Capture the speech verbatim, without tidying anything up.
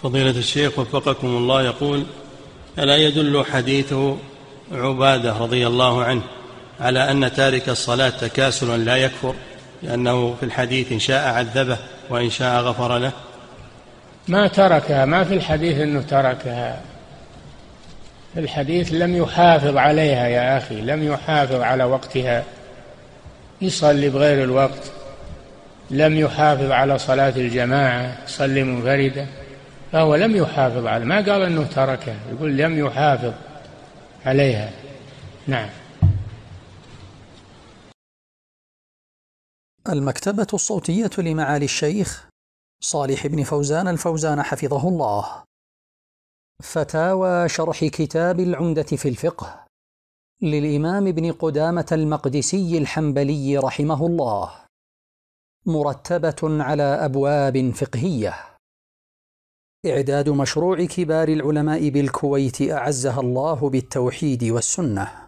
فضيلة الشيخ وفقكم الله، يقول: ألا يدل حديث عبادة رضي الله عنه على أن تارك الصلاة تكاسل لا يكفر، لأنه في الحديث إن شاء عذبه وإن شاء غفر له؟ ما تركها، ما في الحديث أنه تركها، في الحديث لم يحافظ عليها يا أخي، لم يحافظ على وقتها، يصلي بغير الوقت، لم يحافظ على صلاة الجماعة، يصلي منفردة، فهو لم يحافظ على، ما قال أنه تركها، يقول لم يحافظ عليها. نعم. المكتبة الصوتية لمعالي الشيخ صالح بن فوزان الفوزان حفظه الله. فتاوى شرح كتاب العمدة في الفقه للإمام ابن قدامة المقدسي الحنبلي رحمه الله، مرتبة على أبواب فقهية. إعداد مشروع كبار العلماء بالكويت أعزها الله بالتوحيد والسنة.